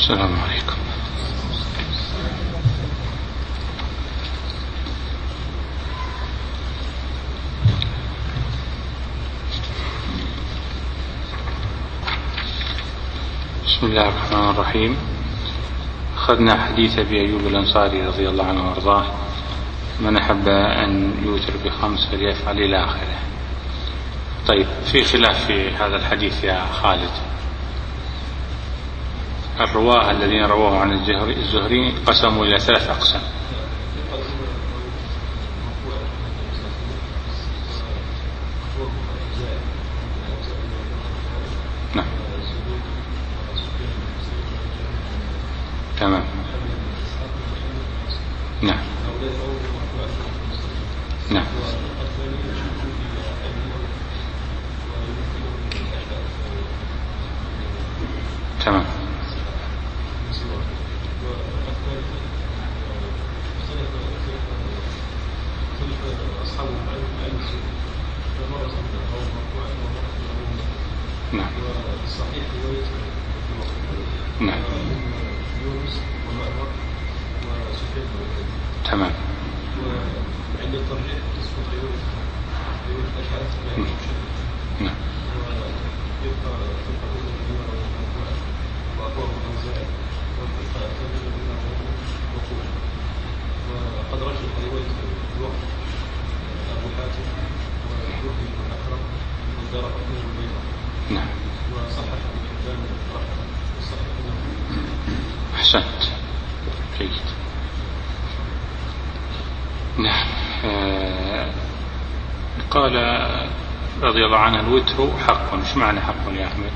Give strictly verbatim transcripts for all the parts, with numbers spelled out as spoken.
السلام عليكم. بسم الله الرحمن الرحيم. أخذنا حديث أبي أيوب الأنصاري رضي الله عنه وارضاه: من أحب أن يوتر بخمس فليفعل إلى آخره. طيب، في خلاف في هذا الحديث يا خالد. الرواه الذين رواه عن الزهري قسموا إلى ثلاث أقسام. نعم تمام. نعم نعم تمام. نعم نعم تمام. وعند الترجيح تسقط يونس يونس الأشعث نعم يبقى وأقوى الأوزاعي وتبقى تنزل منه وقوع. وقد رجح رواية الوقت أبو حاتم ويحيى بن أكرم والدار قطني والبيضاء. نعم. وصحح ابن حبان رحمه وصحح ابنه. أحسنت، جيد. نعم. آه قال رضي الله عنه: الوتر حق. ايش معنى حق يا أحمد؟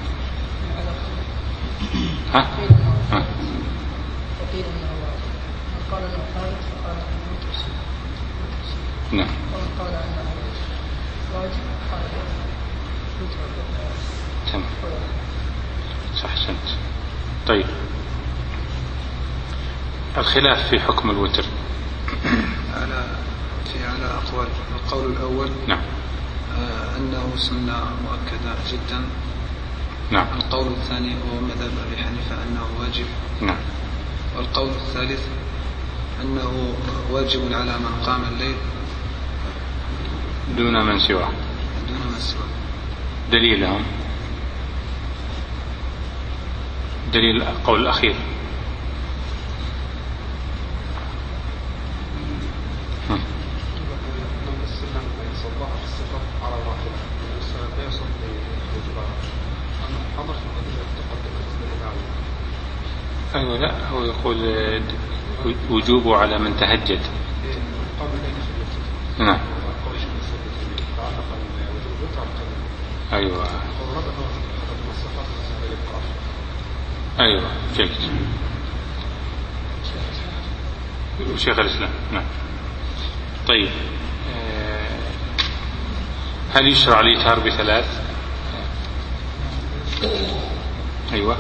ها؟ ها؟ وقيل انه من قال انه ثابت فقال انه وتر سنة. نعم. ومن قال انه واجب قال وتر. تمام. صح، أحسنت. طيب، الخلاف في حكم الوتر على في على أقوال. القول الأول نعم آه أنه سنة مؤكدة جدا. نعم. القول الثاني هو مذهب أبي حنيفة أنه واجب. نعم. والقول الثالث أنه واجب على من قام الليل دون من سواه. دون من سواه. دليلهم دليل القول الأخير. أيوة، لا، هو يقول وجوبه على من تهجد. نعم. أيوة أيوة، جيد. شيخ الإسلام. نعم. طيب، هل يشرع الإيتار بثلاث؟ أيوة.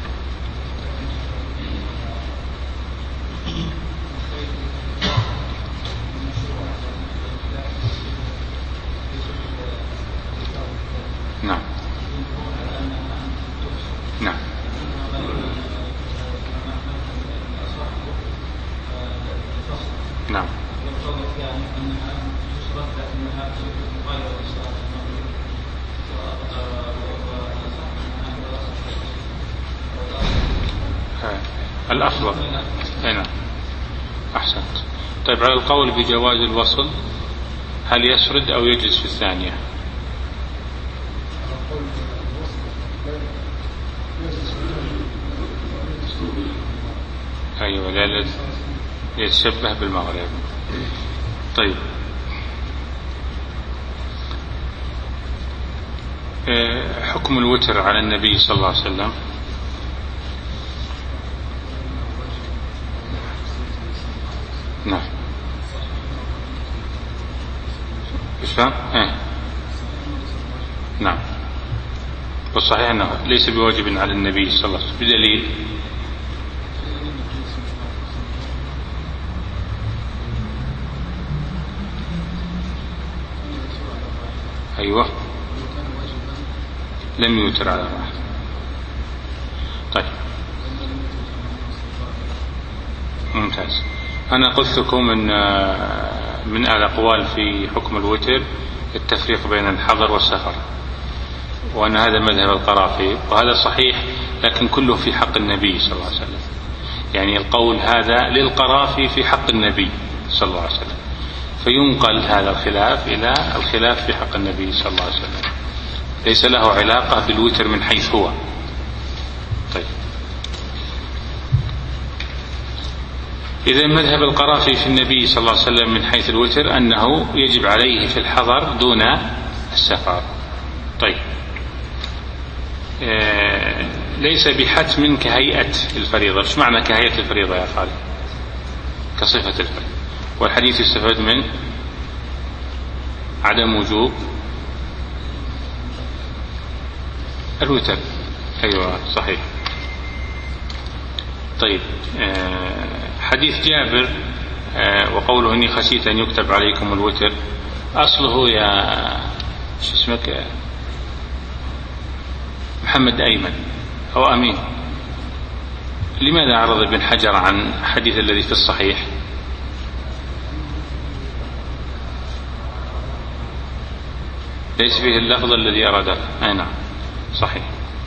نعم نعم نعم. الأفضل. هنا أحسنت. طيب، على القول بجواز الوصل، هل يسرد أو يجلس في الثانية؟ أيوة، لا يتشبه بالمغرب. طيب، حكم الوتر على النبي صلى الله عليه وسلم. نعم. إسلام؟ إيه. نعم. والصحيح أنه ليس بواجب على النبي صلى الله عليه وسلم بدليل أيوة لم يوتر على واحد. طيب ممتاز. أنا قلت لكم من من الأقوال في حكم الوتر التفريق بين الحضر والسفر، وأن هذا مذهب القرافي، وهذا صحيح، لكن كله في حق النبي صلى الله عليه وسلم. يعني القول هذا للقرافي في حق النبي صلى الله عليه وسلم، فينقل هذا الخلاف إلى الخلاف في حق النبي صلى الله عليه وسلم، ليس له علاقة بالوتر من حيث هو. طيب، إذا مذهب القرافي في النبي صلى الله عليه وسلم من حيث الوتر أنه يجب عليه في الحضر دون السفر. طيب، آه ليس بحتم كهيئة الفريضة. ايش معنى كهيئة الفريضة يا خالد؟ كصفة الفريضة. والحديث يستفاد من عدم وجوب الوتر. أيوة صحيح. طيب، آه حديث جابر آه وقوله إني خشيت أن يكتب عليكم الوتر، أصله يا شو اسمك محمد أيمن أو أمين، لماذا عرض ابن حجر عن الحديث الذي في الصحيح؟ ليس فيه اللفظ الذي أراده. أي نعم صحيح.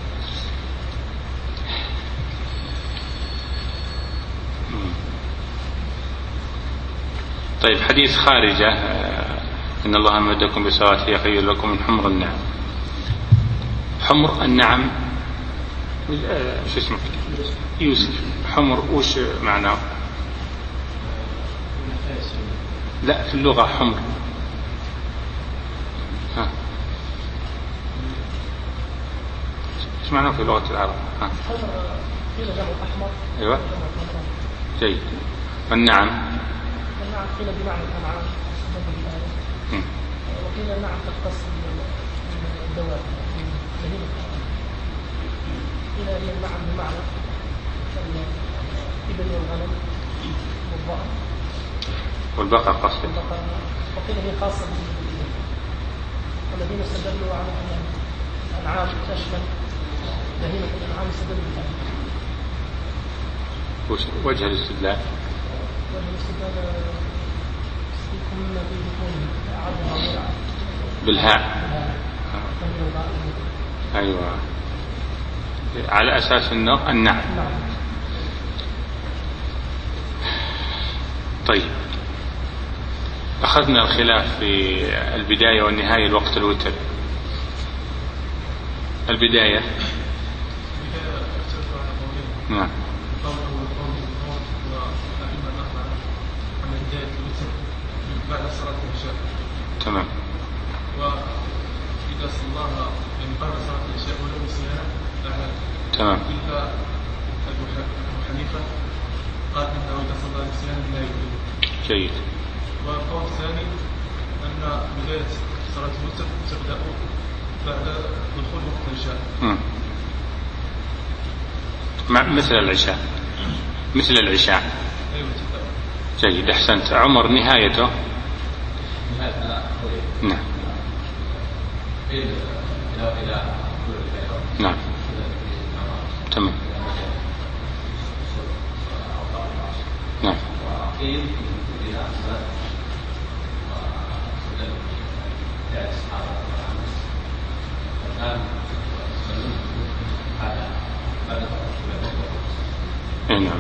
طيب، حديث خارجة إن الله أمدكم بسوات هي خير لكم من حمر النعم. حمر النعم شو اسمك يوسف، حمر وش معناه؟ لا، في اللغة حمر. ها ايش معناه في لغة العرب؟ ها ايوه جيد. والنعم النعم قيل بمعنى الأنعام وقيل النعم تختص بالدواب قيل هي النعم بمعنى الإبل والغنم والضأن والبقر قصدي، وقيل هي خاصة بالإبل، والذين استدلوا على أن الأنعام تشمل بهيمة الأنعام استدلوا بالآية. وجه الاستدلال بالهاء. أيوة، على أساس أنه النعم. طيب، أخذنا الخلاف في البداية والنهاية الوقت الوتر. البداية نعم بعد صلاة العشاء. تمام. وإذا صلاها من بعد صلاة العشاء ولو نسيها فعل. تمام. إلا أبو حنيفة قال إنه إذا صلى نسيانا لا يجوز. جيد. والقول الثاني أن بداية صلاة الوتر تبدأ بعد دخول وقت العشاء. مثل العشاء. مثل العشاء. أيوة تبدأ. جيد، أحسنت. عمر نهايته؟ نعم. نعم. تمام. نعم. نعم.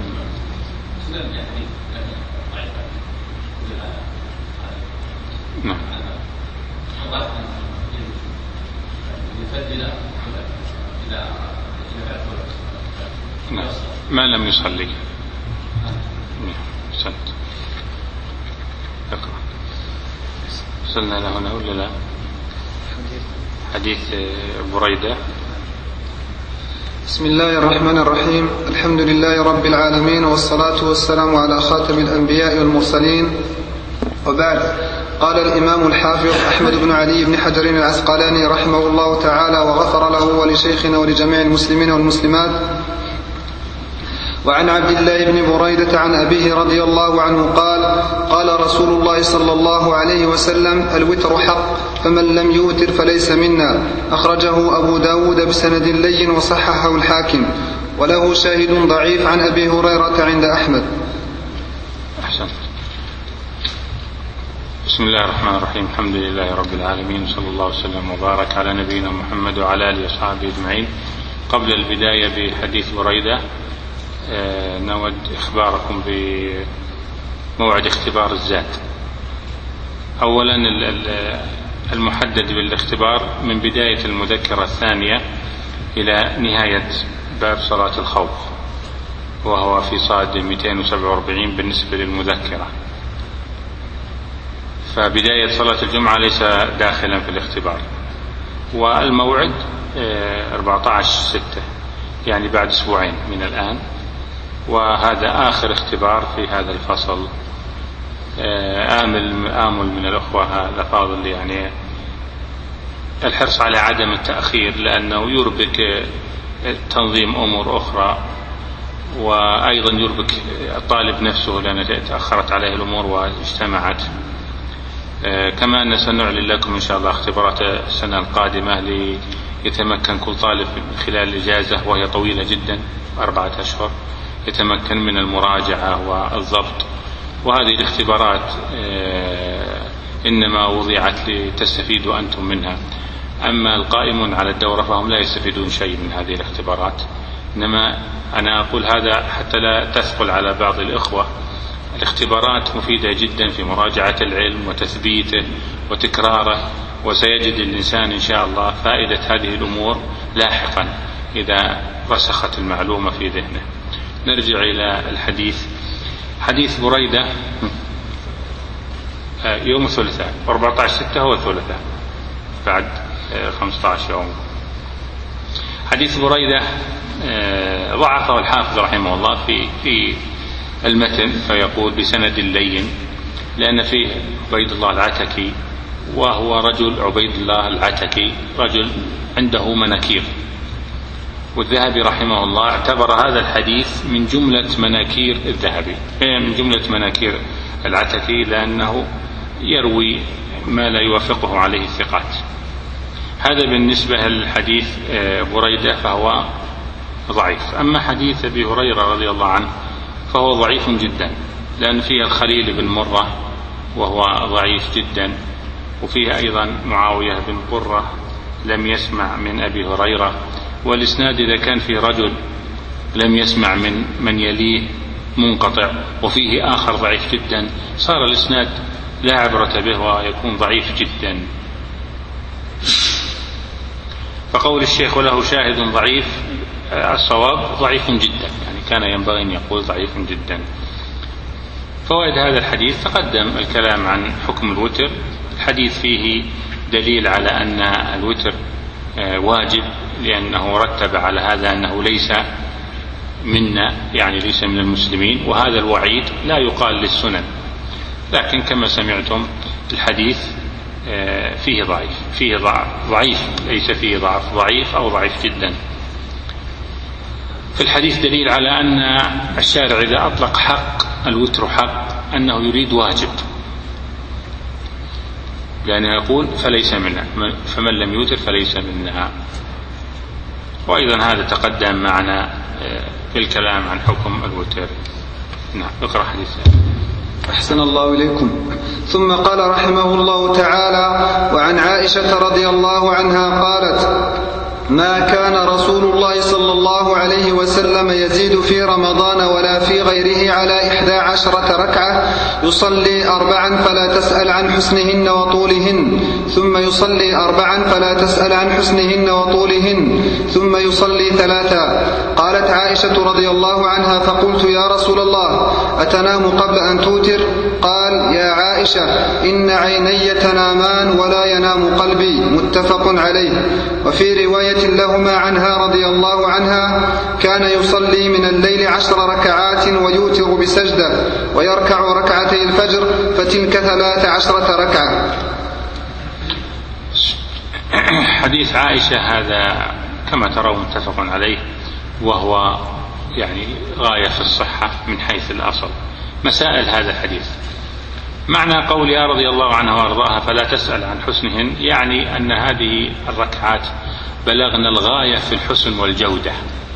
نعم. نعم. ما لم يصلي. سنت. اقرأ. وصلنا لهنا ولا لا؟ حديث بريدة. بسم الله الرحمن الرحيم. الحمد لله رب العالمين، والصلاة والسلام على خاتم الأنبياء والمرسلين، وبعد. قال الإمام الحافظ أحمد بن علي بن حجر العسقلاني رحمه الله تعالى وغفر له ولشيخنا ولجميع المسلمين والمسلمات: وعن عبد الله بن بريدة عن أبيه رضي الله عنه قال: قال رسول الله صلى الله عليه وسلم: الوتر حق، فمن لم يوتر فليس منا. أخرجه أبو داود بسند لين وصححه الحاكم، وله شاهد ضعيف عن أبي هريرة عند أحمد. بسم الله الرحمن الرحيم. الحمد لله رب العالمين، صلى الله وسلم وبارك على نبينا محمد وعلى آله وصحبه أجمعين. قبل البداية بحديث بريدة نود إخباركم بموعد اختبار الزاد. أولا المحدد بالاختبار من بداية المذكرة الثانية إلى نهاية باب صلاة الخوف، وهو في صاد مئتين وسبعة وأربعين بالنسبة للمذكرة. فبداية صلاة الجمعة ليس داخلا في الاختبار. والموعد أربعة عشر ستة، يعني بعد أسبوعين من الآن، وهذا آخر اختبار في هذا الفصل. آمل آمل من الأخوة الأفاضل يعني الحرص على عدم التأخير، لأنه يربك تنظيم أمور أخرى، وأيضا يربك الطالب نفسه لأن تأخرت عليه الأمور واجتمعت. كما أن سنعلن لكم إن شاء الله اختبارات السنة القادمة ليتمكن كل طالب خلال الإجازة، وهي طويلة جدا أربعة أشهر، يتمكن من المراجعة والضبط. وهذه الاختبارات إنما وضعت لتستفيدوا أنتم منها، أما القائمون على الدورة فهم لا يستفيدون شيء من هذه الاختبارات. إنما أنا أقول هذا حتى لا تثقل على بعض الإخوة. الاختبارات مفيدة جدا في مراجعة العلم وتثبيته وتكراره، وسيجد الإنسان إن شاء الله فائدة هذه الأمور لاحقا إذا رسخت المعلومة في ذهنه. نرجع إلى الحديث. حديث بريدة يوم الثلاثاء، أربعة عشر ستة هو الثلاثاء بعد خمسة عشر يوم. حديث بريدة ضعفه الحافظ رحمه الله في في المتن، فيقول بسند لين، لأن فيه عبيد الله العتكي، وهو رجل عبيد الله العتكي رجل عنده مناكير، والذهبي رحمه الله اعتبر هذا الحديث من جملة مناكير الذهبي، من جملة مناكير العتكي، لأنه يروي ما لا يوافقه عليه الثقات. هذا بالنسبة للحديث بريدة فهو ضعيف. أما حديث أبي هريرة رضي الله عنه فهو ضعيف جدا، لأن فيه الخليل بن مرة وهو ضعيف جدا، وفيه أيضا معاوية بن قرة لم يسمع من أبي هريرة. والإسناد إذا كان فيه رجل لم يسمع من من يليه منقطع، وفيه آخر ضعيف جدا، صار الإسناد لا عبرة به ويكون ضعيف جدا. فقول الشيخ وله شاهد ضعيف الصواب ضعيف جدا، يعني كان ينبغي أن يقول ضعيف جدا. فوائد هذا الحديث: تقدم الكلام عن حكم الوتر. الحديث فيه دليل على أن الوتر واجب، لأنه رتب على هذا أنه ليس منا، يعني ليس من المسلمين، وهذا الوعيد لا يقال للسنن. لكن كما سمعتم الحديث فيه ضعيف، فيه ضعيف، ليس فيه ضعف، ضعيف أو ضعيف جدا. في الحديث دليل على أن الشارع إذا أطلق حق الوتر حق أنه يريد واجب، لأنه يقول فليس منا، فمن لم يوتر فليس منا. وأيضا هذا تقدم معنا في الكلام عن حكم الوتر. نعم، اقرأ حديث. أحسن الله إليكم. ثم قال رحمه الله تعالى: وعن عائشة رضي الله عنها قالت: ما كان رسول الله صلى الله عليه وسلم يزيد في رمضان ولا في غيره على إحدى عشرة ركعة، يصلي أربعا فلا تسأل عن حسنهن وطولهن، ثم يصلي أربعا فلا تسأل عن حسنهن وطولهن، ثم يصلي ثلاثا. قالت عائشة رضي الله عنها: فقلت يا رسول الله أتنام قبل أن توتر؟ قال: يا عائشة إن عيني تنامان ولا ينام قلبي. متفق عليه. وفي رواية لهما عنها رضي الله عنها: كان يصلي من الليل عشر ركعات ويوتر بسجدة، ويركع ركعتي الفجر، فتلك ثلاث عشرة ركعة. حديث عائشة هذا كما ترون متفق عليه، وهو يعني غاية في الصحة من حيث الأصل. مسائل هذا الحديث: معنى قولها رضي الله عنها وارضاها فلا تسأل عن حسنهن، يعني أن هذه الركعات بلغنا الغاية في الحسن والجودة،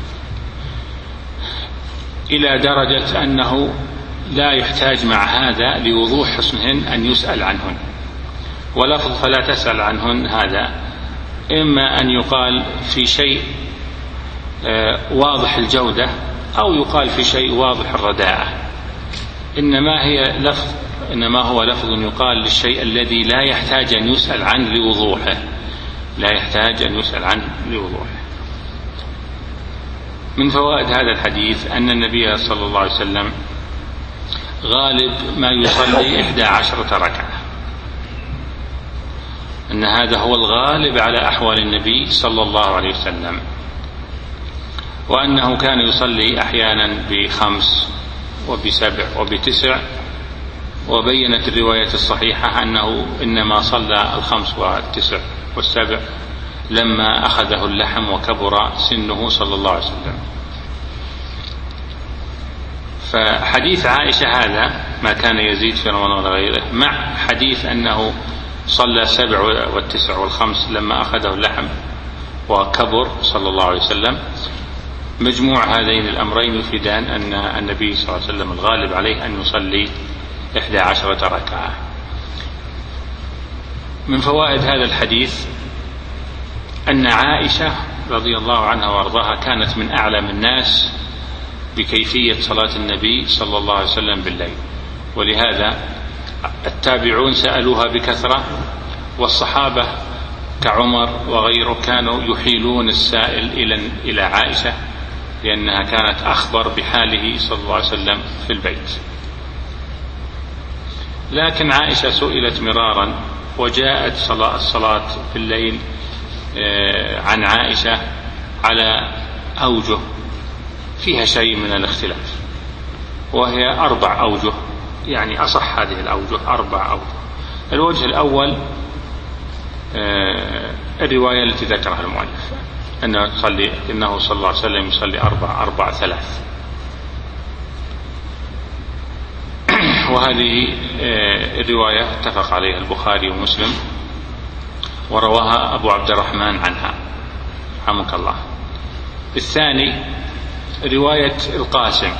إلى درجة أنه لا يحتاج مع هذا لوضوح حسنهن أن يسأل عنهن، ولفظ فلا تسأل عنهن هذا إما أن يقال في شيء واضح الجودة أو يقال في شيء واضح الرداءة، إنما هي لفظ إنما هو لفظ يقال للشيء الذي لا يحتاج أن يسأل عنه لوضوحه لا يحتاج أن يسأل عنه لوضوحه. من فوائد هذا الحديث أن النبي صلى الله عليه وسلم غالب ما يصلي إحدى عشرة ركعة، أن هذا هو الغالب على أحوال النبي صلى الله عليه وسلم، وأنه كان يصلي أحيانا بخمس وبسبع وبتسع، وبينت الرواية الصحيحة أنه إنما صلى الخمس والتسع والسبع لما أخذه اللحم وكبر سنه صلى الله عليه وسلم. فحديث عائشة هذا ما كان يزيد في رمضان ولا غيره، مع حديث أنه صلى السبع والتسع والخمس لما أخذه اللحم وكبر صلى الله عليه وسلم، مجموع هذين الأمرين يفيدان أن النبي صلى الله عليه وسلم الغالب عليه أن يصلي إحدى عشرة ركعة. من فوائد هذا الحديث أن عائشة رضي الله عنها وارضاها كانت من أعلم الناس بكيفية صلاة النبي صلى الله عليه وسلم بالليل، ولهذا التابعون سألوها بكثرة، والصحابة كعمر وغيره كانوا يحيلون السائل إلى إلى عائشة لأنها كانت أخبر بحاله صلى الله عليه وسلم في البيت. لكن عائشة سئلت مرارا وجاءت صلاة الصلاة في الليل عن عائشة على أوجه فيها شيء من الاختلاف، وهي أربع أوجه، يعني أصح هذه الأوجه أربع أوجه. الوجه الأول الرواية التي ذكرها المؤلف أنه يصلي إنه صلى الله عليه وسلم يصلي أربع أربع ثلاث، وهذه الرواية اتفق عليها البخاري ومسلم ورواها أبو عبد الرحمن عنها رحمك الله. الثاني رواية القاسم،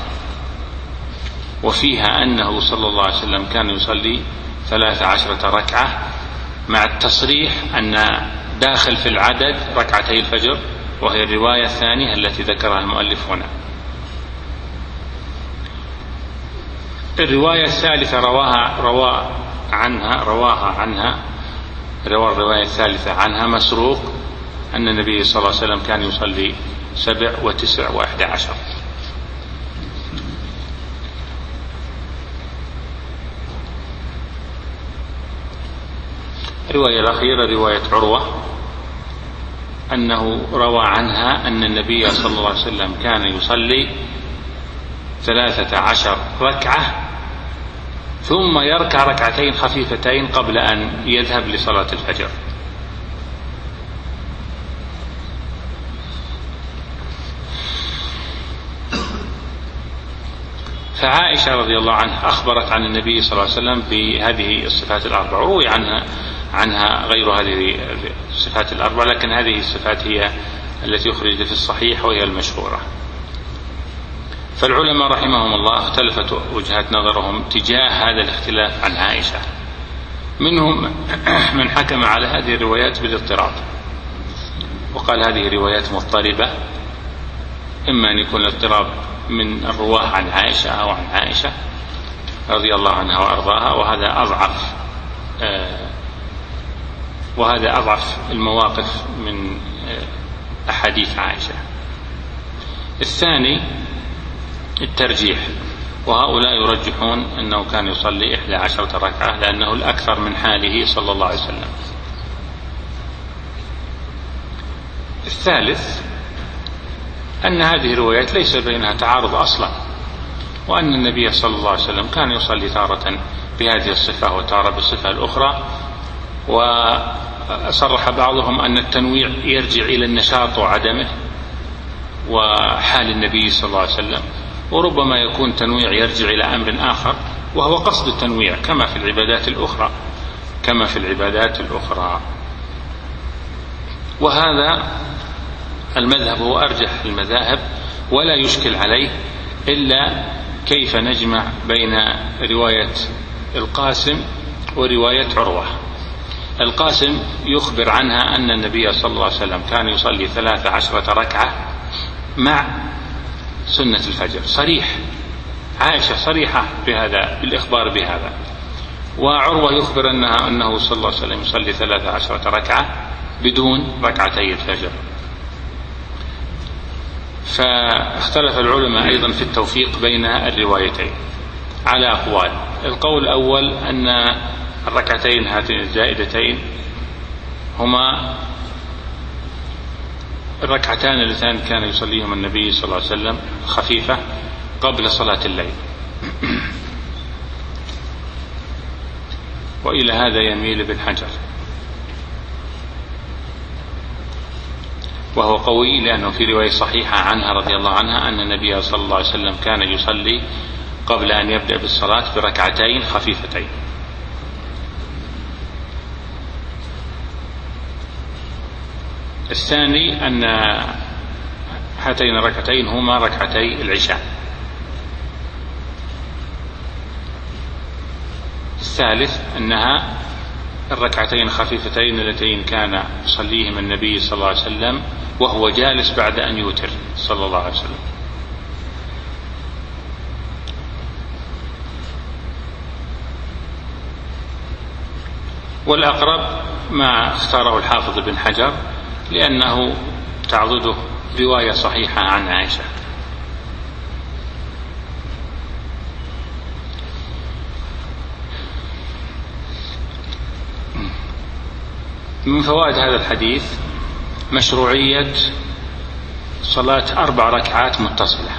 وفيها أنه صلى الله عليه وسلم كان يصلي ثلاث عشرة ركعة، مع التصريح أن داخل في العدد ركعتي الفجر، وهي الرواية الثانية التي ذكرها المؤلف هنا. الرواية الثالثة رواها روا عنها رواها عنها روى الرواية الثالثة عنها مسروق أن النبي صلى الله عليه وسلم كان يصلي سبع وتسع وأحد عشر. الرواية الأخيرة رواية عروة أنه روى عنها أن النبي صلى الله عليه وسلم كان يصلي ثلاثة عشر ركعة ثم يركع ركعتين خفيفتين قبل أن يذهب لصلاة الفجر. فعائشة رضي الله عنها أخبرت عن النبي صلى الله عليه وسلم بهذه الصفات الأربع، روي عنها عنها غير هذه الصفات الأربع، لكن هذه الصفات هي التي أخرجت في الصحيح وهي المشهورة. فالعلماء رحمهم الله اختلفت وجهات نظرهم تجاه هذا الاختلاف عن عائشة، منهم من حكم على هذه الروايات بالاضطراب وقال هذه روايات مضطربة، إما أن يكون الاضطراب من الرواه عن عائشة أو عن عائشة رضي الله عنها وأرضاها، وهذا أضعف آه وهذا أضعف المواقف من آه أحاديث عائشة. الثاني الترجيح، وهؤلاء يرجحون أنه كان يصلي إحدى عشرة ركعة لأنه الأكثر من حاله صلى الله عليه وسلم. الثالث أن هذه الروايات ليس بينها تعارض أصلا، وأن النبي صلى الله عليه وسلم كان يصلي تارة بهذه الصفة وتارة بالصفة الأخرى، وصرح بعضهم أن التنويع يرجع إلى النشاط وعدمه وحال النبي صلى الله عليه وسلم، وربما يكون تنويع يرجع إلى أمر آخر وهو قصد التنويع كما في العبادات الأخرى كما في العبادات الأخرى وهذا المذهب هو أرجح المذاهب، ولا يشكل عليه إلا كيف نجمع بين رواية القاسم ورواية عروة. القاسم يخبر عنها أن النبي صلى الله عليه وسلم كان يصلي ثلاث عشرة ركعة مع سنة الفجر، صريح، عائشة صريحة بهذا بالإخبار بهذا. وعروة يخبر أنها أنه صلى الله عليه وسلم يصلي ثلاث عشرة ركعة بدون ركعتي الفجر. فاختلف العلماء أيضا في التوفيق بين الروايتين على أقوال. القول الأول أن الركعتين هاتين الزائدتين هما الركعتان اللتان كان يصليهما النبي صلى الله عليه وسلم خفيفة قبل صلاة الليل، وإلى هذا يميل ابن حجر، وهو قوي لأنه في رواية صحيحة عنها رضي الله عنها أن النبي صلى الله عليه وسلم كان يصلي قبل أن يبدأ بالصلاة بركعتين خفيفتين. الثاني أن هاتين الركعتين هما ركعتي العشاء. الثالث أنها الركعتين الخفيفتين اللتين كان يصليهما النبي صلى الله عليه وسلم وهو جالس بعد أن يوتر صلى الله عليه وسلم. والأقرب ما اختاره الحافظ بن حجر لأنه تعضده رواية صحيحة عن عائشة. من فوائد هذا الحديث مشروعية صلاة أربع ركعات متصلة،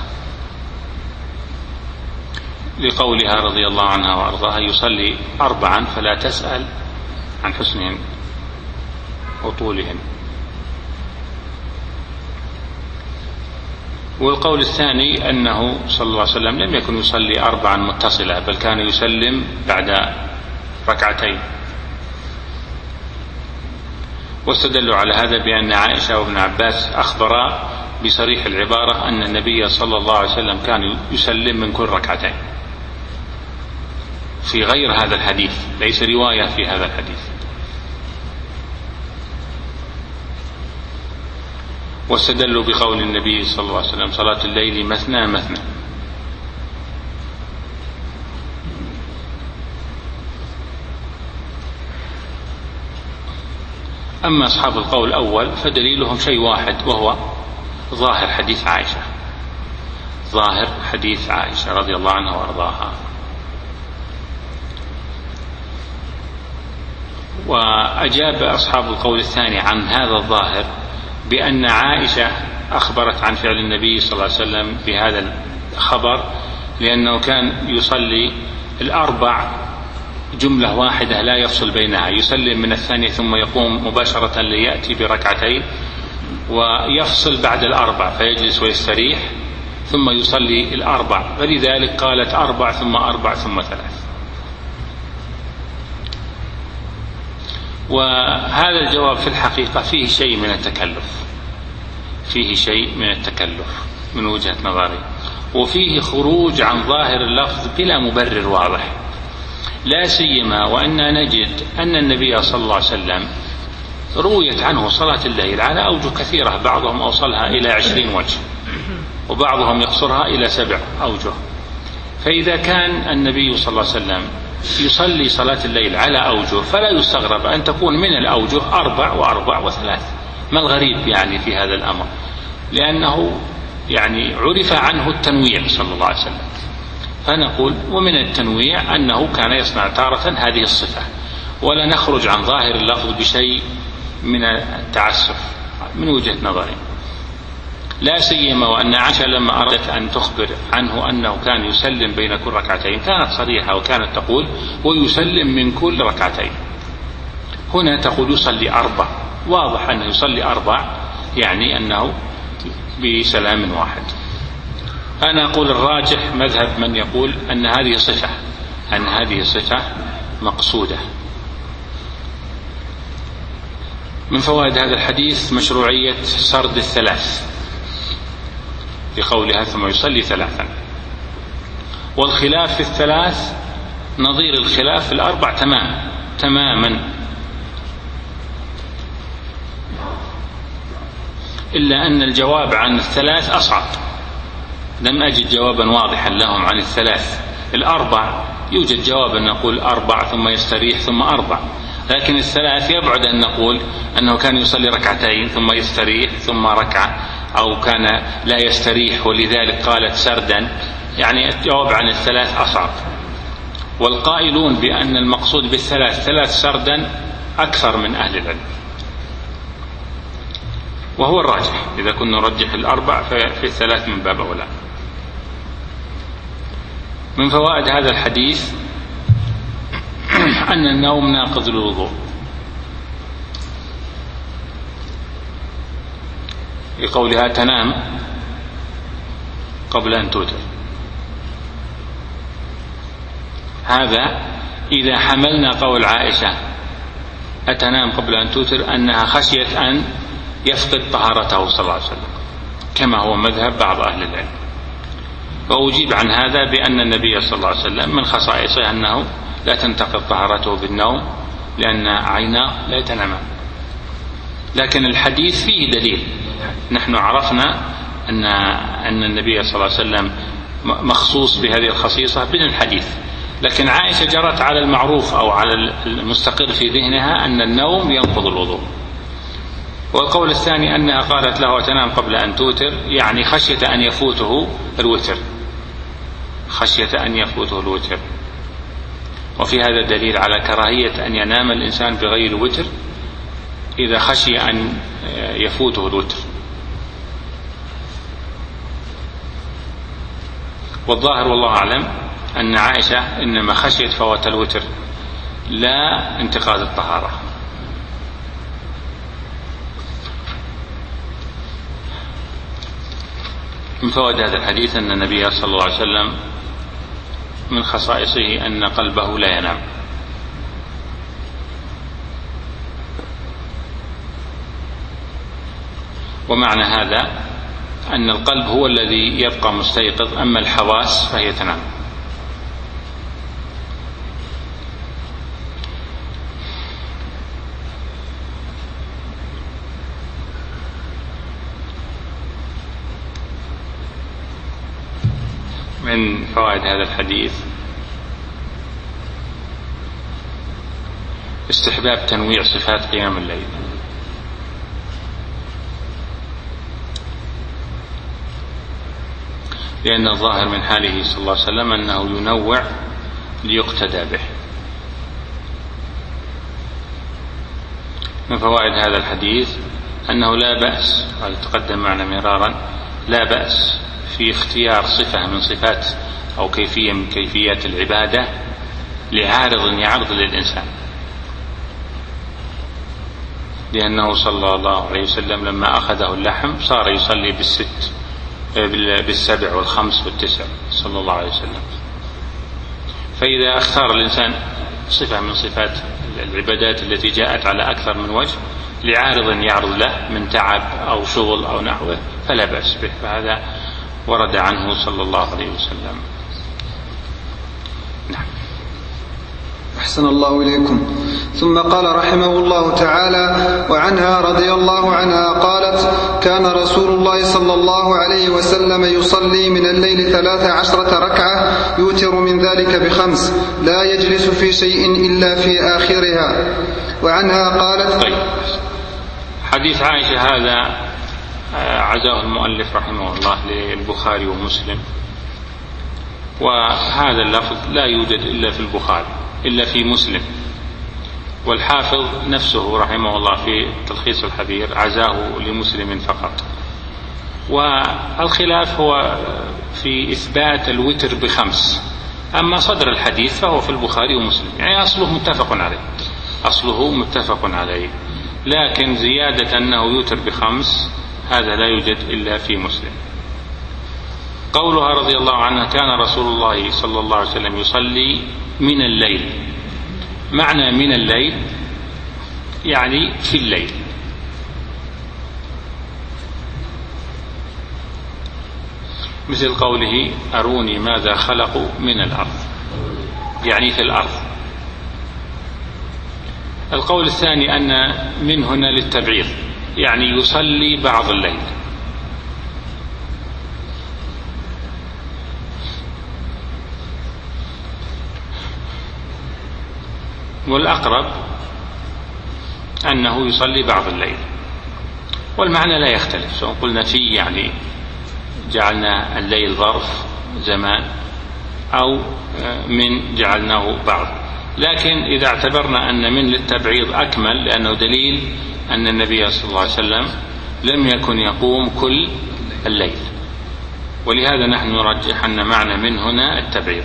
لقولها رضي الله عنها وأرضاها يصلي أربعا فلا تسأل عن حسنهن وطولهن. والقول الثاني أنه صلى الله عليه وسلم لم يكن يصلي أربعا متصلة، بل كان يسلم بعد ركعتين. واستدلوا على هذا بأن عائشة وابن عباس أخبرا بصريح العبارة أن النبي صلى الله عليه وسلم كان يسلم من كل ركعتين في غير هذا الحديث، ليس رواية في هذا الحديث. واستدلوا بقول النبي صلى الله عليه وسلم صلاة الليل مثنى مثنى. أما أصحاب القول الأول فدليلهم شيء واحد، وهو ظاهر حديث عائشة، ظاهر حديث عائشة رضي الله عنها وأرضاها. وأجاب أصحاب القول الثاني عن هذا الظاهر بأن عائشة أخبرت عن فعل النبي صلى الله عليه وسلم بهذا الخبر، لأنه كان يصلي الأربع جملة واحدة لا يفصل بينها، يسلم من الثانية ثم يقوم مباشرة ليأتي بركعتين ويفصل بعد الأربع فيجلس ويستريح ثم يصلي الأربع، فلذلك قالت أربع ثم أربع ثم ثلاث. وهذا الجواب في الحقيقة فيه شيء من التكلف، فيه شيء من التكلف من وجهة نظري، وفيه خروج عن ظاهر اللفظ بلا مبرر واضح، لا سيما وأننا نجد أن النبي صلى الله عليه وسلم رويت عنه صلاة الليل على أوجه كثيرة، بعضهم أوصلها إلى عشرين وجه وبعضهم يقصرها إلى سبع أوجه. فإذا كان النبي صلى الله عليه وسلم يصلي صلاة الليل على أوجه فلا يستغرب أن تكون من الأوجه أربع وأربع وثلاث. ما الغريب يعني في هذا الأمر؟ لأنه يعني عرف عنه التنويع صلى الله عليه وسلم. فنقول ومن التنويع أنه كان يصنع تارة هذه الصفة، ولا نخرج عن ظاهر اللفظ بشيء من التعسف من وجهة نظري، لا سيما وأن عائشة لما أردت أن تخبر عنه أنه كان يسلم بين كل ركعتين كانت صريحة وكانت تقول ويسلم من كل ركعتين. هنا تقول يصلي أربع، واضح أنه يصلي أربع يعني أنه بسلام واحد. أنا أقول الراجح مذهب من يقول أن هذه صفة أن هذه صفة مقصودة. من فوائد هذا الحديث مشروعية سرد الثلاث بقولها ثم يصلي ثلاثا، والخلاف في الثلاث نظير الخلاف في الأربع تمام تماما، إلا أن الجواب عن الثلاث أصعب، لم أجد جوابا واضحا لهم عن الثلاث. الأربع يوجد جواب أن نقول أربع ثم يستريح ثم أربع، لكن الثلاث يبعد أن نقول أنه كان يصلي ركعتين ثم يستريح ثم ركعة، أو كان لا يستريح ولذلك قالت سردا. يعني الجواب عن الثلاث أصعب. والقائلون بأن المقصود بالثلاث ثلاث سردا أكثر من أهل العلم، وهو الراجح. إذا كنا نرجح الأربع ففي الثلاث من باب أولى. من فوائد هذا الحديث أن النوم ناقض للوضوء، لقولها تنام قبل أن توتر. هذا إذا حملنا قول عائشة أتنام قبل أن توتر أنها خشيت أن يفقد طهارته صلى الله عليه وسلم، كما هو مذهب بعض أهل العلم. وأجيب عن هذا بأن النبي صلى الله عليه وسلم من خصائصه أنه لا تنتقض طهارته بالنوم، لأن عيناه لا تنامان. لكن الحديث فيه دليل. نحن عرفنا أن أن النبي صلى الله عليه وسلم مخصوص بهذه الخصيصة من الحديث، لكن عائشة جرت على المعروف أو على المستقر في ذهنها أن النوم ينقض الوضوء. والقول الثاني أنها قالت له تنام قبل أن توتر، يعني خشية أن يفوته الوتر، خشية أن يفوته الوتر. وفي هذا دليل على كراهية أن ينام الإنسان بغير وتر إذا خشي أن يفوته الوتر. والظاهر والله أعلم أن عائشة إنما خشيت فوات الوتر لا انتقاض الطهارة. من فوائد هذا الحديث أن النبي صلى الله عليه وسلم من خصائصه أن قلبه لا ينام. ومعنى هذا أن القلب هو الذي يبقى مستيقظ، أما الحواس فهي تنام. من فوائد هذا الحديث استحباب تنويع صفات قيام الليل، لأن الظاهر من حاله صلى الله عليه وسلم أنه ينوع ليقتدى به. من فوائد هذا الحديث أنه لا بأس، هذا تقدم معنا مرارا، لا بأس في اختيار صفة من صفات أو كيفية من كيفيات العبادة لعارض يعرض للإنسان، لأنه صلى الله عليه وسلم لما أخذه اللحم صار يصلي بالست بالسبع والخمس والتسع صلى الله عليه وسلم. فإذا اختار الإنسان صفة من صفات العبادات التي جاءت على أكثر من وجه لعارض يعرض له من تعب أو شغل أو نحوه فلا بأس به، فهذا ورد عنه صلى الله عليه وسلم. نعم. أحسن الله إليكم. ثم قال رحمه الله تعالى: وعنها رضي الله عنها قالت: كان رسول الله صلى الله عليه وسلم يصلي من الليل ثلاث عشرة ركعة يوتر من ذلك بخمس لا يجلس في شيء إلا في آخرها. وعنها قالت: طيب. حديث عائشة هذا عزاه المؤلف رحمه الله للبخاري ومسلم، وهذا اللفظ لا يوجد إلا في البخاري إلا في مسلم، والحافظ نفسه رحمه الله في تلخيص الحبير عزاه لمسلم فقط. والخلاف هو في إثبات الوتر بخمس، أما صدر الحديث فهو في البخاري ومسلم، يعني أصله متفق عليه أصله متفق عليه لكن زيادة أنه يوتر بخمس هذا لا يوجد إلا في مسلم. قولها رضي الله عنها: كان رسول الله صلى الله عليه وسلم يصلي من الليل، معنى من الليل يعني في الليل، مثل قوله: أروني ماذا خلقوا من الأرض، يعني في الأرض. القول الثاني أن من هنا للتبعيض، يعني يصلي بعض الليل. والأقرب أنه يصلي بعض الليل، والمعنى لا يختلف، سواء قلنا فيه يعني جعلنا الليل ظرف زمان أو من جعلناه بعض، لكن إذا اعتبرنا أن من للتبعيض أكمل لأنه دليل أن النبي صلى الله عليه وسلم لم يكن يقوم كل الليل، ولهذا نحن نرجح أن معنى من هنا التبعيض.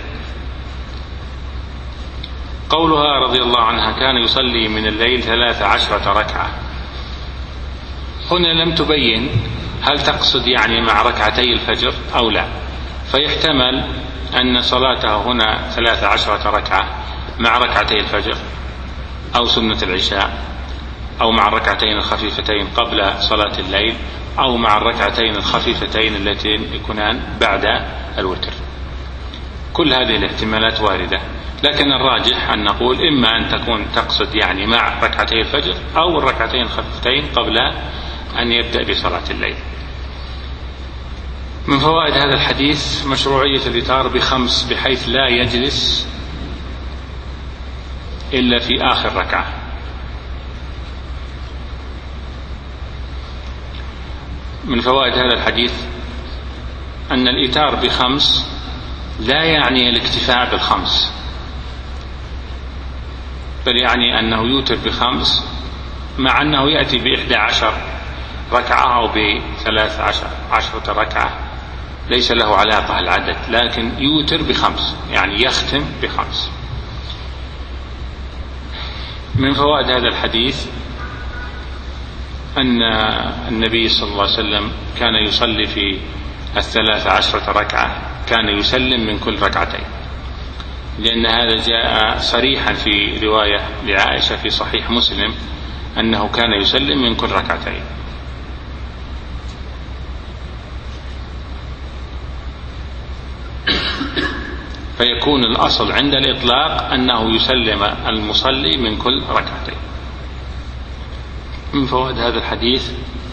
قولها رضي الله عنها كان يصلي من الليل ثلاث عشرة ركعة، هنا لم تبين هل تقصد يعني مع ركعتي الفجر أو لا، فيحتمل أن صلاته هنا ثلاث عشرة ركعة مع ركعتي الفجر أو سنة العشاء أو مع الركعتين الخفيفتين قبل صلاة الليل أو مع الركعتين الخفيفتين التي يكونان بعد الوتر. كل هذه الاحتمالات واردة، لكن الراجح أن نقول إما أن تكون تقصد يعني مع ركعتي الفجر أو الركعتين الخفيفتين قبل أن يبدأ بصلاة الليل. من فوائد هذا الحديث مشروعية الإيتار بخمس بحيث لا يجلس إلا في آخر ركعة. من فوائد هذا الحديث أن الإيتار بخمس لا يعني الاكتفاء بالخمس، بل يعني أنه يوتر بخمس مع أنه يأتي بإحدى عشر ركعة أو بثلاث عشر عشرة ركعة، ليس له علاقة العدد، لكن يوتر بخمس يعني يختم بخمس. من فوائد هذا الحديث أن النبي صلى الله عليه وسلم كان يصلي في الثلاث عشرة ركعة كان يسلم من كل ركعتين، لأن هذا جاء صريحا في رواية لعائشة في صحيح مسلم أنه كان يسلم من كل ركعتين. فيكون الأصل عند الإطلاق أنه يسلم المصلي من كل ركعتين. من فوائد هذا الحديث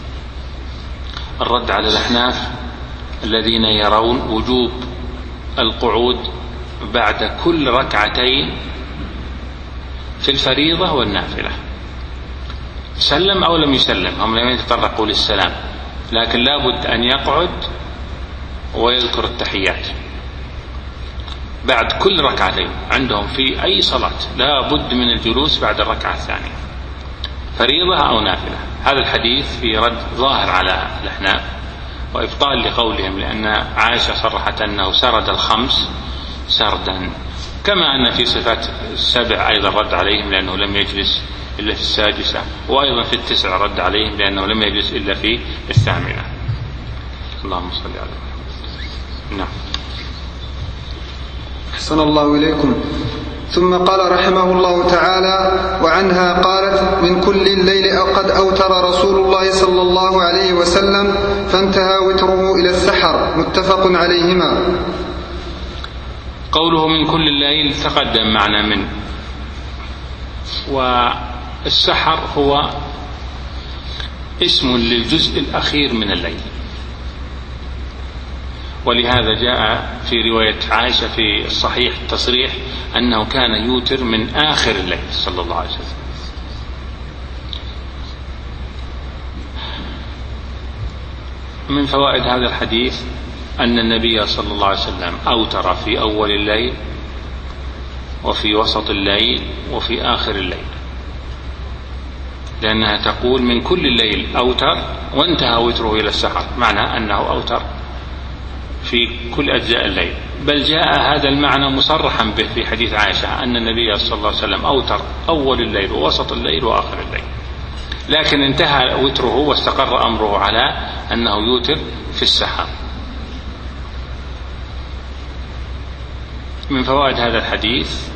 الرد على الأحناف الذين يرون وجوب القعود بعد كل ركعتين في الفريضة والنافلة، سلم أو لم يسلم، هم لم يتطرقوا للسلام، لكن لا بد أن يقعد ويذكر التحيات بعد كل ركعتين. عندهم في أي صلاة لا بد من الجلوس بعد الركعة الثانية، فريضة أو نافلة. هذا الحديث في رد ظاهر على الأحناف وإبطال لقولهم، لأن عائشة صرحت أنه سرد الخمس سردا، كما أن في صفات السبع أيضا رد عليهم لأنه لم يجلس إلا في السادسة، وأيضا في التسع رد عليهم لأنه لم يجلس إلا في الثامنة. اللهم صل على محمد. نعم. أحسن الله إليكم. ثم قال رحمه الله تعالى: وعنها قالت: من كل الليل قد أوتر رسول الله صلى الله عليه وسلم فانتهى وتره إلى السحر. متفق عليهما. قوله من كل الليل تقدم معنا من، والسحر هو اسم للجزء الأخير من الليل، ولهذا جاء في رواية عائشة في الصحيح تصريح أنه كان يوتر من آخر الليل صلى الله عليه وسلم. من فوائد هذا الحديث أن النبي صلى الله عليه وسلم أوتر في أول الليل وفي وسط الليل وفي آخر الليل، لأنها تقول من كل الليل أوتر وانتهى وتره إلى السحر، معنى أنه أوتر في كل أجزاء الليل. بل جاء هذا المعنى مصرحا به في حديث عائشة أن النبي صلى الله عليه وسلم أوتر أول الليل ووسط الليل وآخر الليل، لكن انتهى وتره واستقر أمره على أنه يوتر في السحر. من فوائد هذا الحديث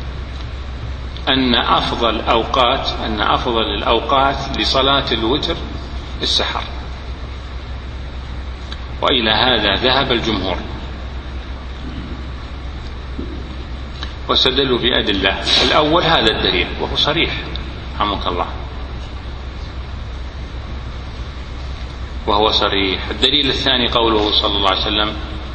أن أفضل أوقات أن أفضل الأوقات لصلاة الوتر السحر، وإلى هذا ذهب الجمهور واستدلوا بأدلة. الأول هذا الدليل وهو صريح رحمك الله، وهو صريح. الدليل الثاني قوله صلى الله عليه وسلم: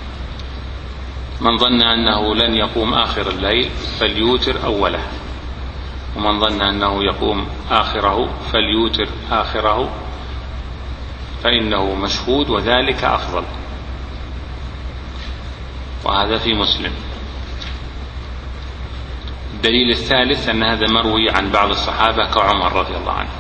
من ظن أنه لن يقوم آخر الليل فليوتر أوله، ومن ظن أنه يقوم آخره فليوتر آخره، فإنه مشهود وذلك أفضل. وهذا في مسلم. الدليل الثالث أن هذا مروي عن بعض الصحابة كعمر رضي الله عنه.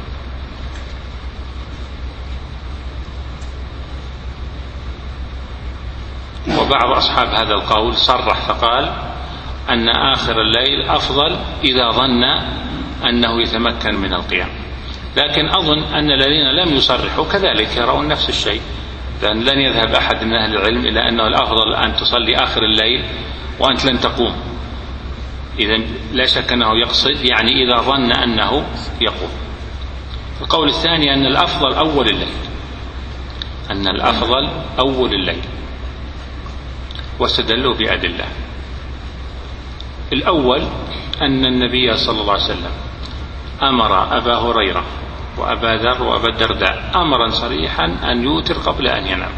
وبعض أصحاب هذا القول صرح فقال أن آخر الليل أفضل إذا ظن أنه يتمكن من القيام، لكن أظن أن الذين لم يصرحوا كذلك يرون نفس الشيء، لأن لن يذهب أحد من أهل العلم إلى أنه الأفضل أن تصلي آخر الليل وأنت لن تقوم. إذن لا شك أنه يقصد يعني إذا ظن أنه يقوم. القول الثاني أن الأفضل أول الليل، أن الأفضل أول الليل، واستدلوا بأدلة. الأول أن النبي صلى الله عليه وسلم أمر أبا هريرة وأبا ذر وأبا الدرداء أمرا صريحا أن يوتر قبل أن ينام.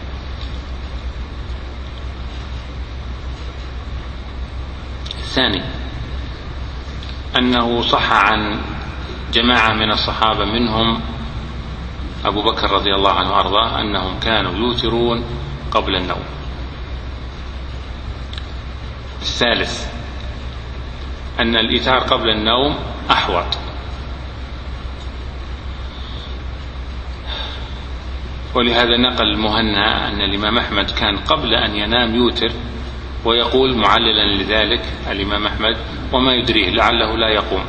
الثاني أنه صح عن جماعة من الصحابة منهم أبو بكر رضي الله عنه وأرضاه أنهم كانوا يوترون قبل النوم. الثالث أن الإيتار قبل النوم أحوط، ولهذا نقل المهنا أن الإمام أحمد كان قبل أن ينام يوتر، ويقول معللا لذلك الإمام أحمد: وما يدريه لعله لا يقوم.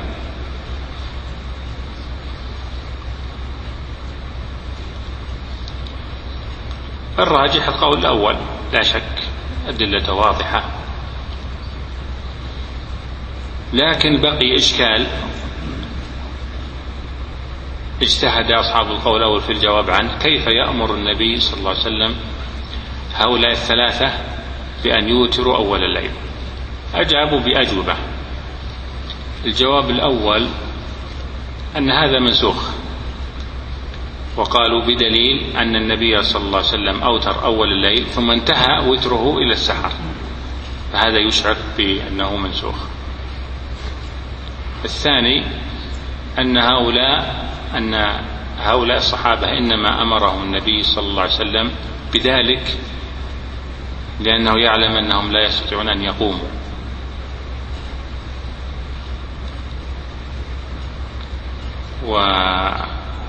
الراجح القول الأول لا شك، أدلة واضحة، لكن بقي إشكال اجتهد أصحاب القول الأول في الجواب عنه: كيف يأمر النبي صلى الله عليه وسلم هؤلاء الثلاثة بأن يوتروا أول الليل؟ أجابوا بأجوبة. الجواب الأول أن هذا منسوخ، وقالوا بدليل أن النبي صلى الله عليه وسلم أوتر أول الليل ثم انتهى وتره إلى السحر، فهذا يشعر بأنه منسوخ. الثاني أن هؤلاء أن هؤلاء الصحابة إنما أمرهم النبي صلى الله عليه وسلم بذلك لأنه يعلم أنهم لا يستطيعون أن يقوموا. وهذا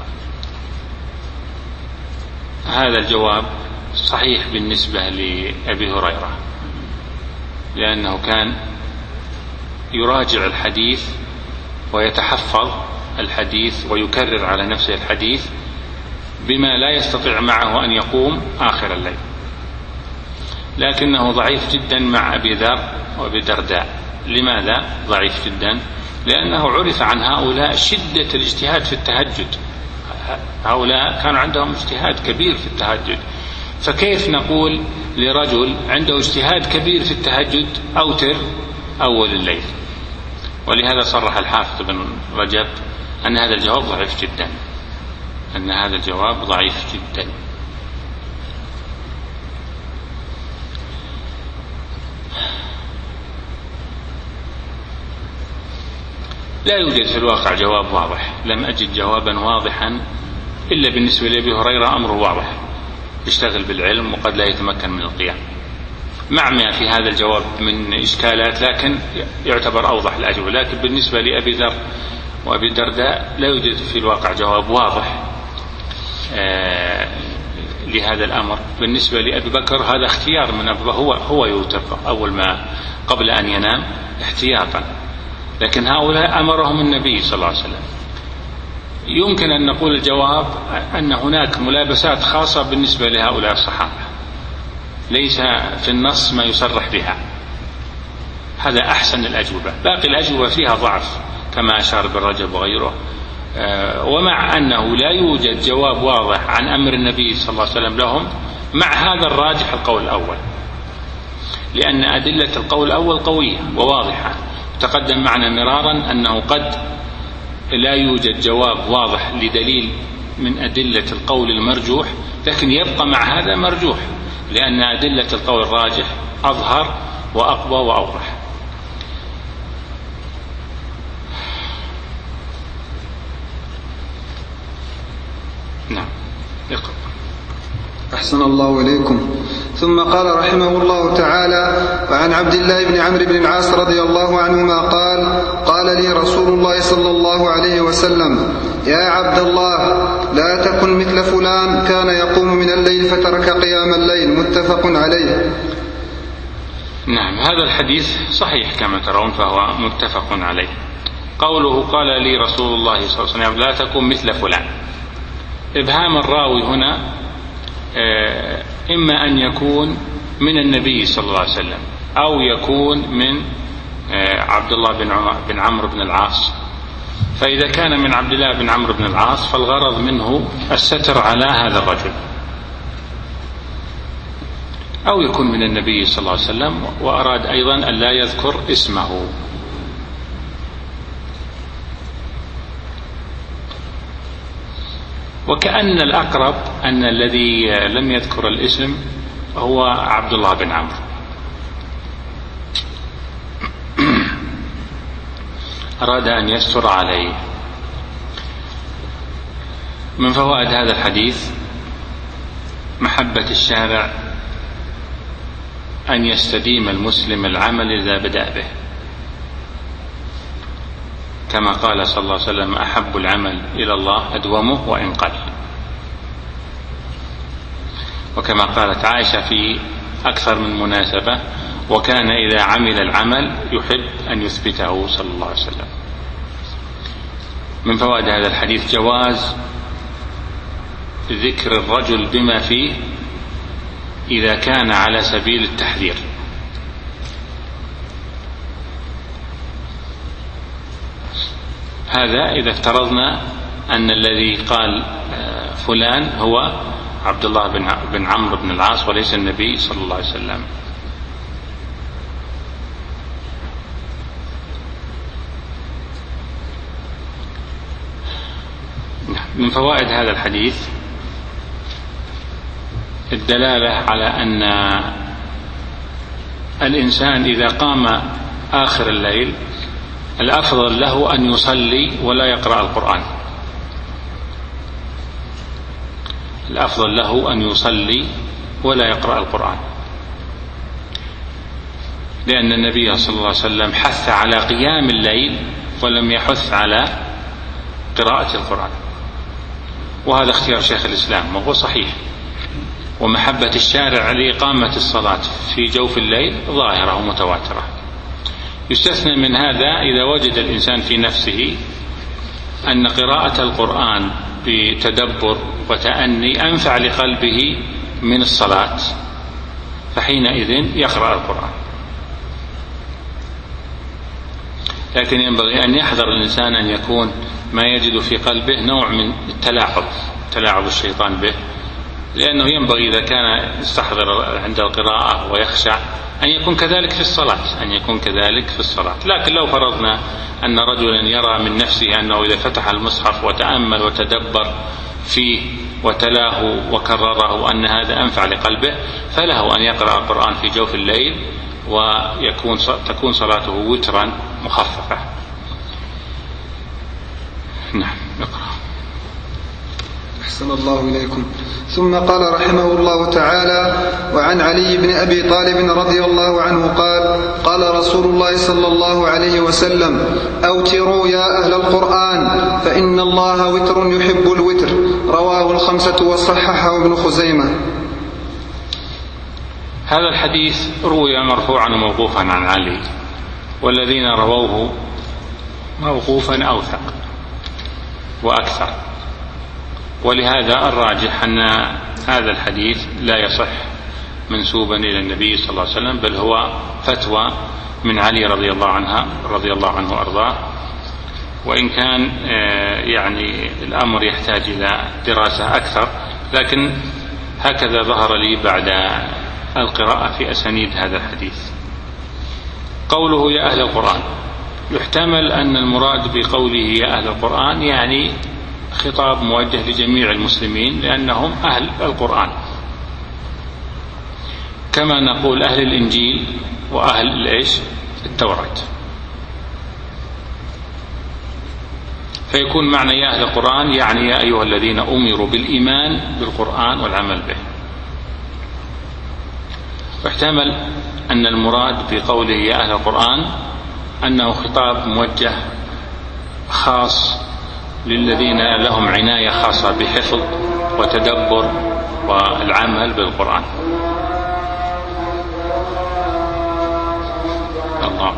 الجواب صحيح بالنسبة لأبي هريرة، لأنه كان يراجع الحديث ويتحفظ الحديث ويكرر على نفسه الحديث بما لا يستطيع معه أن يقوم آخر الليل، لكنه ضعيف جدا مع أبي ذر وأبي الدرداء. لماذا ضعيف جدا؟ لأنه عرف عن هؤلاء شدة الاجتهاد في التهجد، هؤلاء كانوا عندهم اجتهاد كبير في التهجد، فكيف نقول لرجل عنده اجتهاد كبير في التهجد أوتر أول الليل؟ ولهذا صرح الحافظ بن رجب أن هذا الجواب ضعيف جدا، أن هذا الجواب ضعيف جدا. لا يوجد في الواقع جواب واضح، لم أجد جوابا واضحا إلا بالنسبة لأبي هريرة أمره واضح، يشتغل بالعلم وقد لا يتمكن من القيام، مع ما في هذا الجواب من إشكالات لكن يعتبر أوضح الأجوبة. لكن بالنسبة لأبي ذر وأبي الدرداء لا يوجد في الواقع جواب واضح آه لهذا الأمر. بالنسبة لأبي بكر هذا اختيار من أبي بكر، هو هو يوتر أول ما قبل أن ينام احتياطا، لكن هؤلاء أمرهم النبي صلى الله عليه وسلم. يمكن أن نقول الجواب أن هناك ملابسات خاصة بالنسبة لهؤلاء الصحابة ليس في النص ما يصرح بها، هذا أحسن الأجوبة. باقي الأجوبة فيها ضعف كما أشار ابن رجب وغيره. ومع أنه لا يوجد جواب واضح عن أمر النبي صلى الله عليه وسلم لهم، مع هذا الراجح القول الأول، لأن أدلة القول الأول قوية وواضحة. تقدم معنا مرارا أنه قد لا يوجد جواب واضح لدليل من أدلة القول المرجوح، لكن يبقى مع هذا مرجوح، لأن أدلة القول الراجح أظهر وأقوى وأوضح. نعم. اقرأ. أحسن الله إليكم. ثم قال رحمه الله تعالى: وعن عبد الله بن عمرو بن العاص رضي الله عنهما قال: قال لي رسول الله صلى الله عليه وسلم: يا عبد الله، لا تكن مثل فلان كان يقوم من الليل فترك قيام الليل. متفق عليه. نعم، هذا الحديث صحيح كما ترون، فهو متفق عليه. قوله قال لي رسول الله صلى الله عليه وسلم لا تكن مثل فلان، إبهام الراوي هنا إما أن يكون من النبي صلى الله عليه وسلم أو يكون من عبد الله بن عمرو بن العاص. فإذا كان من عبد الله بن عمرو بن العاص فالغرض منه الستر على هذا الرجل، أو يكون من النبي صلى الله عليه وسلم وأراد أيضا أن لا يذكر اسمه. وكأن الأقرب أن الذي لم يذكر الاسم هو عبد الله بن عمرو. أراد أن يستر عليه. من فوائد هذا الحديث محبة الشارع أن يستديم المسلم العمل إذا بدأ به، كما قال صلى الله عليه وسلم: أحب العمل إلى الله أدومه وإن قل. وكما قالت عائشة في أكثر من مناسبة: وكان إذا عمل العمل يحب أن يثبته صلى الله عليه وسلم. من فوائد هذا الحديث جواز ذكر الرجل بما فيه إذا كان على سبيل التحذير. هذا إذا افترضنا أن الذي قال فلان هو عبد الله بن عمرو بن العاص وليس النبي صلى الله عليه وسلم. من فوائد هذا الحديث الدلالة على أن الإنسان إذا قام آخر الليل الأفضل له أن يصلي ولا يقرأ القرآن. الأفضل له أن يصلي ولا يقرأ القرآن، لأن النبي صلى الله عليه وسلم حث على قيام الليل ولم يحث على قراءة القرآن. وهذا اختيار شيخ الإسلام وهو صحيح. ومحبة الشارع لإقامة الصلاة في جوف الليل ظاهرة ومتواترة. يستثنى من هذا إذا وجد الإنسان في نفسه أن قراءة القرآن بتدبر وتأني أنفع لقلبه من الصلاة، فحينئذ يقرأ القرآن. لكن ينبغي أن يحذر الإنسان أن يكون ما يجد في قلبه نوع من التلاعب تلاعب الشيطان به، لأنه ينبغي إذا كان يستحضر عند القراءة ويخشع أن يكون كذلك في الصلاة أن يكون كذلك في الصلاة. لكن لو فرضنا أن رجلا يرى من نفسه أنه إذا فتح المصحف وتأمل وتدبر فيه وتلاه وكرره أن هذا أنفع لقلبه، فله أن يقرأ القرآن في جوف الليل ويكون تكون صلاته وترا مخففة. نعم، اقرأ. أحسن الله إليكم. ثم قال رحمه الله تعالى: وعن علي بن أبي طالب رضي الله عنه قال: قال رسول الله صلى الله عليه وسلم: أوتروا يا أهل القرآن فإن الله وتر يحب الوتر. رواه الخمسة وصححه ابن خزيمة. هذا الحديث روي مرفوعا وموقوفا عن علي، والذين رووه موقوفا أوثق وأكثر، ولهذا الراجح أن هذا الحديث لا يصح منسوبا إلى النبي صلى الله عليه وسلم، بل هو فتوى من علي رضي الله عنها رضي الله عنه وأرضاه. وإن كان يعني الأمر يحتاج إلى دراسة أكثر، لكن هكذا ظهر لي بعد القراءة في أسانيد هذا الحديث. قوله يا أهل القرآن، يحتمل أن المراد بقوله يا أهل القرآن يعني خطاب موجه لجميع المسلمين لأنهم أهل القرآن، كما نقول أهل الإنجيل وأهل الإيش التوراة. فيكون معنى يا أهل القرآن يعني يا أيها الذين أمروا بالإيمان بالقرآن والعمل به. واحتمل أن المراد بقوله يا أهل القرآن أنه خطاب موجه خاص للذين لهم عناية خاصة بحفظ وتدبر والعمل بالقرآن. الله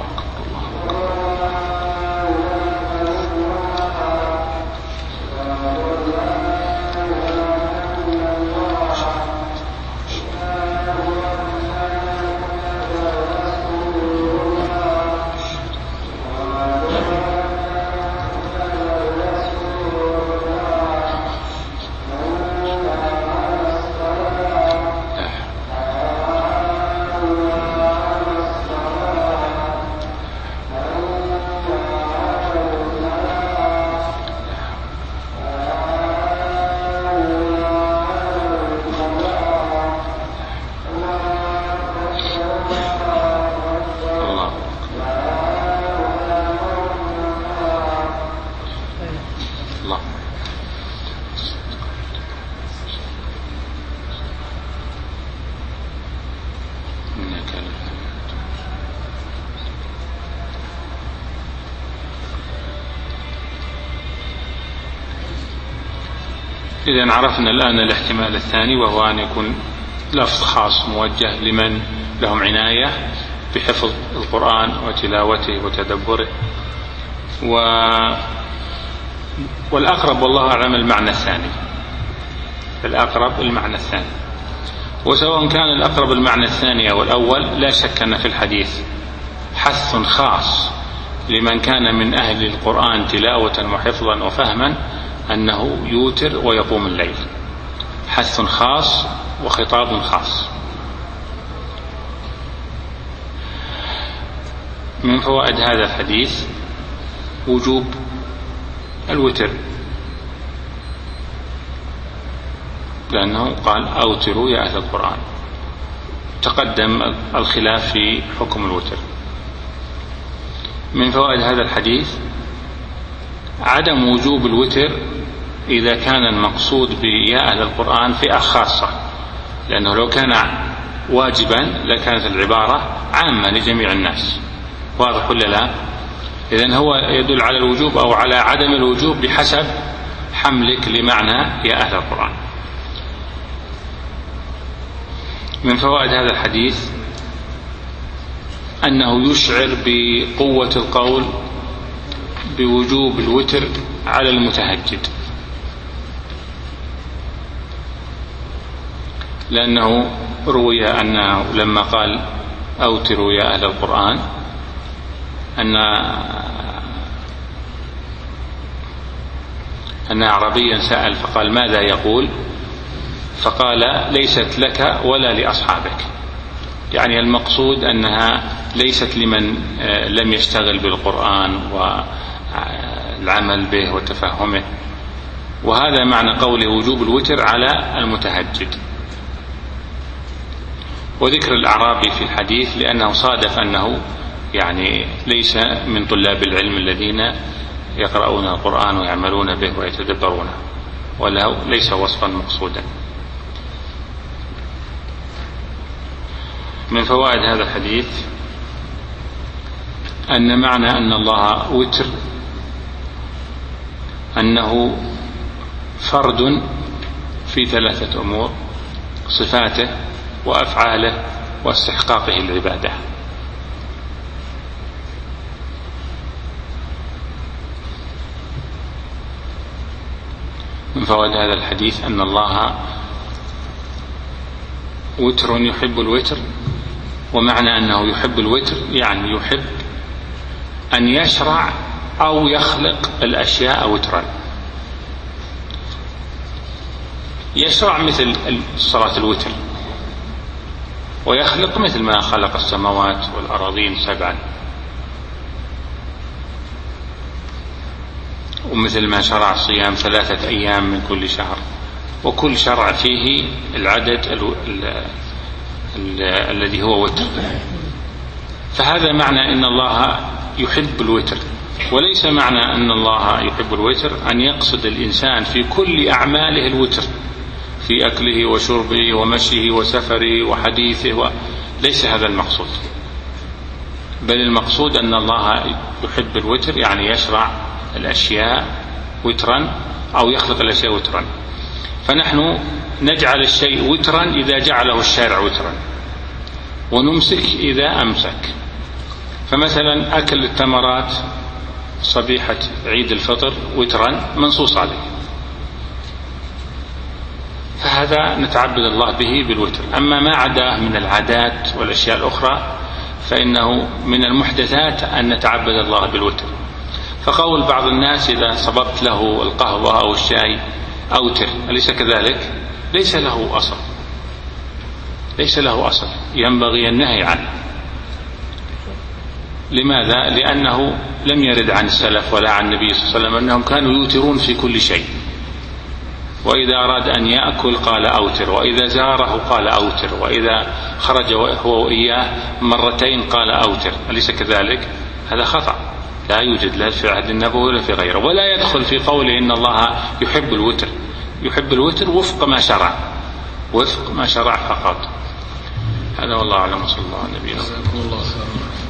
إذن عرفنا الآن الاحتمال الثاني، وهو أن يكون لفظ خاص موجه لمن لهم عناية بحفظ القرآن وتلاوته وتدبره، و... والأقرب والله أعلم المعنى الثاني، الأقرب المعنى الثاني. وسواء كان الأقرب المعنى الثاني أو الأول، لا شك أن في الحديث حث خاص لمن كان من أهل القرآن تلاوة وحفظا وفهما أنه يوتر ويقوم الليل، حث خاص وخطاب خاص. من فوائد هذا الحديث وجوب الوتر، لأنه قال أوتروا يا أهل القرآن. تقدم الخلاف في حكم الوتر. من فوائد هذا الحديث عدم وجوب الوتر إذا كان المقصود بيا أهل القرآن فئة خاصة، لأنه لو كان واجبا لكانت العبارة عامة لجميع الناس. واضح ولا لا؟ إذن هو يدل على الوجوب أو على عدم الوجوب بحسب حملك لمعنى يا أهل القرآن. من فوائد هذا الحديث أنه يشعر بقوة القول بوجوب الوتر على المتهجد، لأنه روي أنه لما قال أوتروا يا أهل القرآن أن أن أعرابيا سأل فقال ماذا يقول؟ فقال ليست لك ولا لأصحابك، يعني المقصود أنها ليست لمن لم يشتغل بالقرآن والعمل به وتفهمه. وهذا معنى قوله وجوب الوتر على المتهجد. وذكر الأعرابي في الحديث لأنه صادف أنه يعني ليس من طلاب العلم الذين يقرؤون القرآن ويعملون به ويتدبرونه، وله ليس وصفا مقصودا. من فوائد هذا الحديث أن معنى أن الله وتر أنه فرد في ثلاثة أمور: صفاته وأفعاله واستحقاقه العبادة. من فوائد هذا الحديث أن الله وتر يحب الوتر، ومعنى أنه يحب الوتر يعني يحب أن يشرع أو يخلق الأشياء وترا. يشرع مثل صلاة الوتر، ويخلق مثل ما خلق السماوات والأراضين سبعا. ومثل ما شرع صيام ثلاثة أيام من كل شهر، وكل شرع فيه العدد ال ال ال الذي هو وتر. فهذا معنى أن الله يحب الوتر، وليس معنى أن الله يحب الوتر أن يقصد الإنسان في كل أعماله الوتر، في أكله وشربه ومشيه وسفره وحديثه، ليس هذا المقصود، بل المقصود أن الله يحب الوتر، يعني يشرع الأشياء وترا أو يخلق الأشياء وترا. فنحن نجعل الشيء وترا إذا جعله الشارع وترا، ونمسك إذا أمسك. فمثلا أكل التمرات صبيحة عيد الفطر وترا منصوص عليه، فهذا نتعبد الله به بالوتر. أما ما عداه من العادات والأشياء الأخرى فإنه من المحدثات أن نتعبد الله بالوتر. فقول بعض الناس إذا صببت له القهوة أو الشاي أوتر، أليس كذلك؟ ليس له أصل، ليس له أصل، ينبغي النهي عنه. لماذا؟ لأنه لم يرد عن السلف ولا عن النبي صلى الله عليه وسلم أنهم كانوا يوترون في كل شيء، وإذا أراد أن يأكل قال أوتر، وإذا زاره قال أوتر، وإذا خرج هو وإياه مرتين قال أوتر، أليس كذلك؟ هذا خطأ، لا يوجد لا في عهد النبوة ولا في غيره. ولا يدخل في قوله إن الله يحب الوتر، يحب الوتر وفق ما شرع، وفق ما شرع فقط. هذا والله أعلم، صلى الله عليه وسلم.